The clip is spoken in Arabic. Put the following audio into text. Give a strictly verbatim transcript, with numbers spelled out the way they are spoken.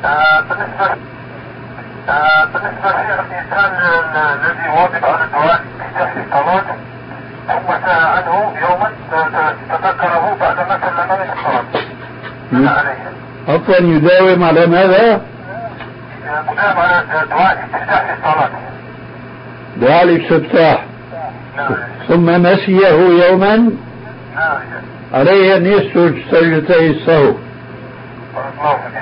آه بالنسبة آه بالنسبة للإنسان الذي واظب على الدعاء بافتتاح الصلاة ثم سأل عنه يوما تذكره بعد ما سلم من الصلاة ماذا عليه؟ عفوا يداوم على ماذا؟ مداوم على دعاء استفتاح الصلاة. دعاء الاستفتاح. نعم. ثم نسيه يوما. نعم. عليه أن يسجد سجدتي السهو. الله